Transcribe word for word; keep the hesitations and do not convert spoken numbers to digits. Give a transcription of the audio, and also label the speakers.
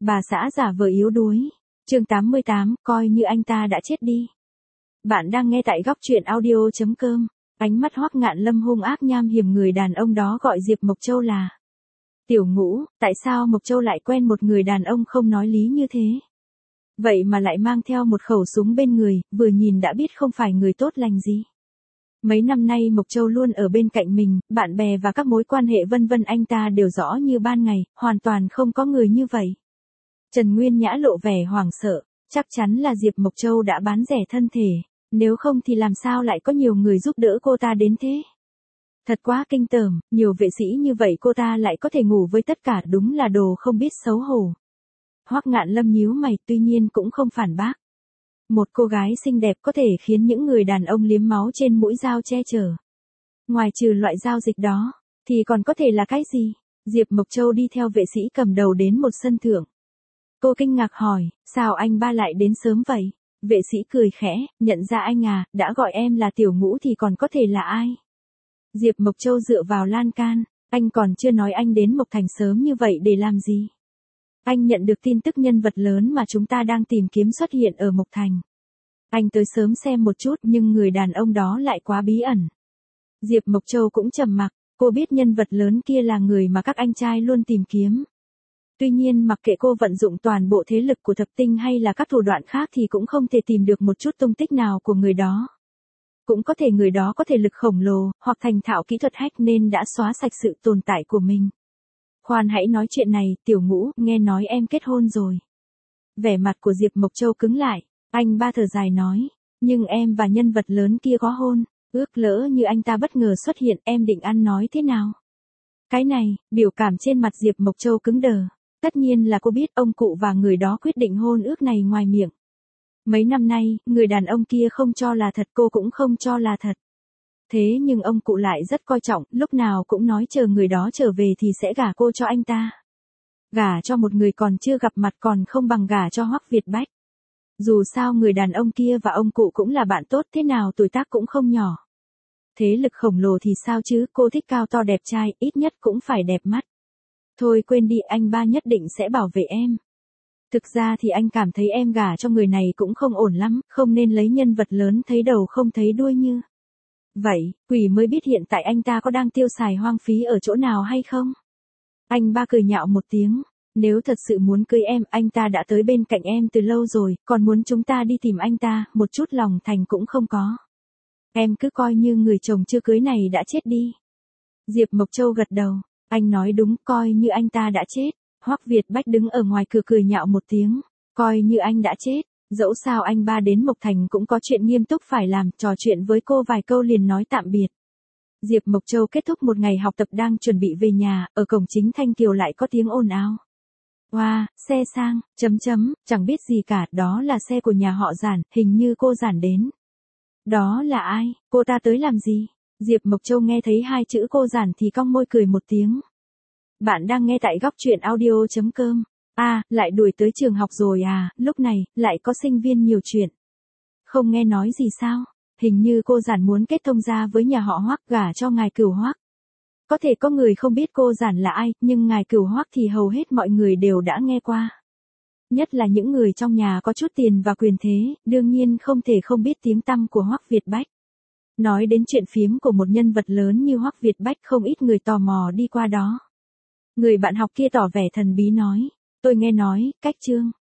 Speaker 1: Bà xã giả vờ yếu đuối. Chương tám mươi tám, coi như anh ta đã chết đi. Bạn đang nghe tại góc truyện audio chấm com. Ánh mắt Hoắc Ngạn Lâm hung ác nham hiểm, người đàn ông đó gọi Diệp Mộc Châu là Tiểu Ngũ. Tại sao Mộc Châu lại quen một người đàn ông không nói lý như thế? Vậy mà lại mang theo một khẩu súng bên người, vừa nhìn đã biết không phải người tốt lành gì. Mấy năm nay Mộc Châu luôn ở bên cạnh mình, bạn bè và các mối quan hệ vân vân anh ta đều rõ như ban ngày, hoàn toàn không có người như vậy. Trần Nguyên Nhã lộ vẻ hoảng sợ, chắc chắn là Diệp Mộc Châu đã bán rẻ thân thể, nếu không thì làm sao lại có nhiều người giúp đỡ cô ta đến thế. Thật quá kinh tởm, nhiều vệ sĩ như vậy cô ta lại có thể ngủ với tất cả, đúng là đồ không biết xấu hổ. Hoắc Ngạn Lâm nhíu mày, tuy nhiên cũng không phản bác. Một cô gái xinh đẹp có thể khiến những người đàn ông liếm máu trên mũi dao che chở. Ngoài trừ loại giao dịch đó, thì còn có thể là cái gì? Diệp Mộc Châu đi theo vệ sĩ cầm đầu đến một sân thượng. Cô kinh ngạc hỏi, sao anh ba lại đến sớm vậy? Vệ sĩ cười khẽ, nhận ra anh à, đã gọi em là Tiểu Ngũ thì còn có thể là ai? Diệp Mộc Châu dựa vào lan can, anh còn chưa nói anh đến Mộc Thành sớm như vậy để làm gì? Anh nhận được tin tức nhân vật lớn mà chúng ta đang tìm kiếm xuất hiện ở Mộc Thành. Anh tới sớm xem một chút nhưng người đàn ông đó lại quá bí ẩn. Diệp Mộc Châu cũng trầm mặc, cô biết nhân vật lớn kia là người mà các anh trai luôn tìm kiếm. Tuy nhiên mặc kệ cô vận dụng toàn bộ thế lực của thập tinh hay là các thủ đoạn khác thì cũng không thể tìm được một chút tung tích nào của người đó. Cũng có thể người đó có thể lực khổng lồ, hoặc thành thạo kỹ thuật hack nên đã xóa sạch sự tồn tại của mình. Khoan hãy nói chuyện này, Tiểu Ngũ, nghe nói em kết hôn rồi. Vẻ mặt của Diệp Mộc Châu cứng lại, anh ba thở dài nói, nhưng em và nhân vật lớn kia có hôn, ước lỡ như anh ta bất ngờ xuất hiện, em định ăn nói thế nào? Cái này, biểu cảm trên mặt Diệp Mộc Châu cứng đờ. Tất nhiên là cô biết ông cụ và người đó quyết định hôn ước này ngoài miệng. Mấy năm nay, người đàn ông kia không cho là thật, cô cũng không cho là thật. Thế nhưng ông cụ lại rất coi trọng, lúc nào cũng nói chờ người đó trở về thì sẽ gả cô cho anh ta. Gả cho một người còn chưa gặp mặt còn không bằng gả cho Hoắc Việt Bách. Dù sao người đàn ông kia và ông cụ cũng là bạn tốt, thế nào tuổi tác cũng không nhỏ. Thế lực khổng lồ thì sao chứ, cô thích cao to đẹp trai, ít nhất cũng phải đẹp mắt. Thôi quên đi, anh ba nhất định sẽ bảo vệ em. Thực ra thì anh cảm thấy em gả cho người này cũng không ổn lắm, không nên lấy nhân vật lớn thấy đầu không thấy đuôi như. Vậy, quỷ mới biết hiện tại anh ta có đang tiêu xài hoang phí ở chỗ nào hay không? Anh ba cười nhạo một tiếng, nếu thật sự muốn cưới em, anh ta đã tới bên cạnh em từ lâu rồi, còn muốn chúng ta đi tìm anh ta, một chút lòng thành cũng không có. Em cứ coi như người chồng chưa cưới này đã chết đi. Diệp Mộc Châu gật đầu. Anh nói đúng, coi như anh ta đã chết. Hoắc Việt Bách đứng ở ngoài cửa cười nhạo một tiếng. Coi như anh đã chết. Dẫu sao anh ba đến Mộc Thành cũng có chuyện nghiêm túc phải làm, trò chuyện với cô vài câu liền nói tạm biệt. Diệp Mộc Châu kết thúc một ngày học tập đang chuẩn bị về nhà, ở cổng chính Thanh Kiều lại có tiếng ồn ào. Wow, xe sang, chấm chấm, chẳng biết gì cả, đó là xe của nhà họ Giản, hình như cô Giản đến. Đó là ai, cô ta tới làm gì? Diệp Mộc Châu nghe thấy hai chữ cô Giản thì cong môi cười một tiếng. Bạn đang nghe tại góc truyện audio chấm com. À, lại đuổi tới trường học rồi à, lúc này, lại có sinh viên nhiều chuyện. Không nghe nói gì sao? Hình như cô Giản muốn kết thông gia với nhà họ Hoắc, gả cho ngài Cửu Hoắc. Có thể có người không biết cô Giản là ai, nhưng ngài Cửu Hoắc thì hầu hết mọi người đều đã nghe qua. Nhất là những người trong nhà có chút tiền và quyền thế, đương nhiên không thể không biết tiếng tăm của Hoắc Việt Bách. Nói đến chuyện phiếm của một nhân vật lớn như Hoắc Việt Bách, không ít người tò mò đi qua đó. Người bạn học kia tỏ vẻ thần bí nói, tôi nghe nói, cách Trương